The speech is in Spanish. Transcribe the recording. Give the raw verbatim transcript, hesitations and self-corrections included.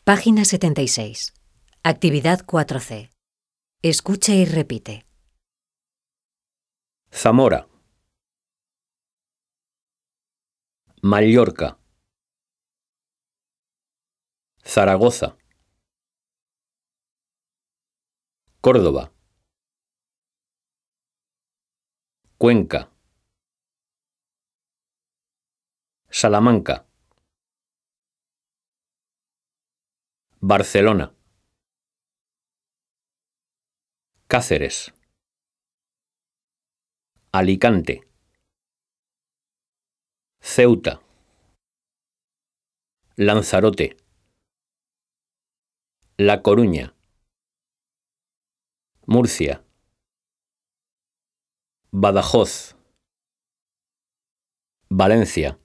Página setenta y seis. Actividad cuatro C. Escucha y repite. Zamora, Mallorca, Zaragoza, Córdoba, Cuenca, Salamanca, Barcelona, Cáceres, Alicante, Ceuta, Lanzarote, La Coruña, Murcia, Badajoz, Valencia,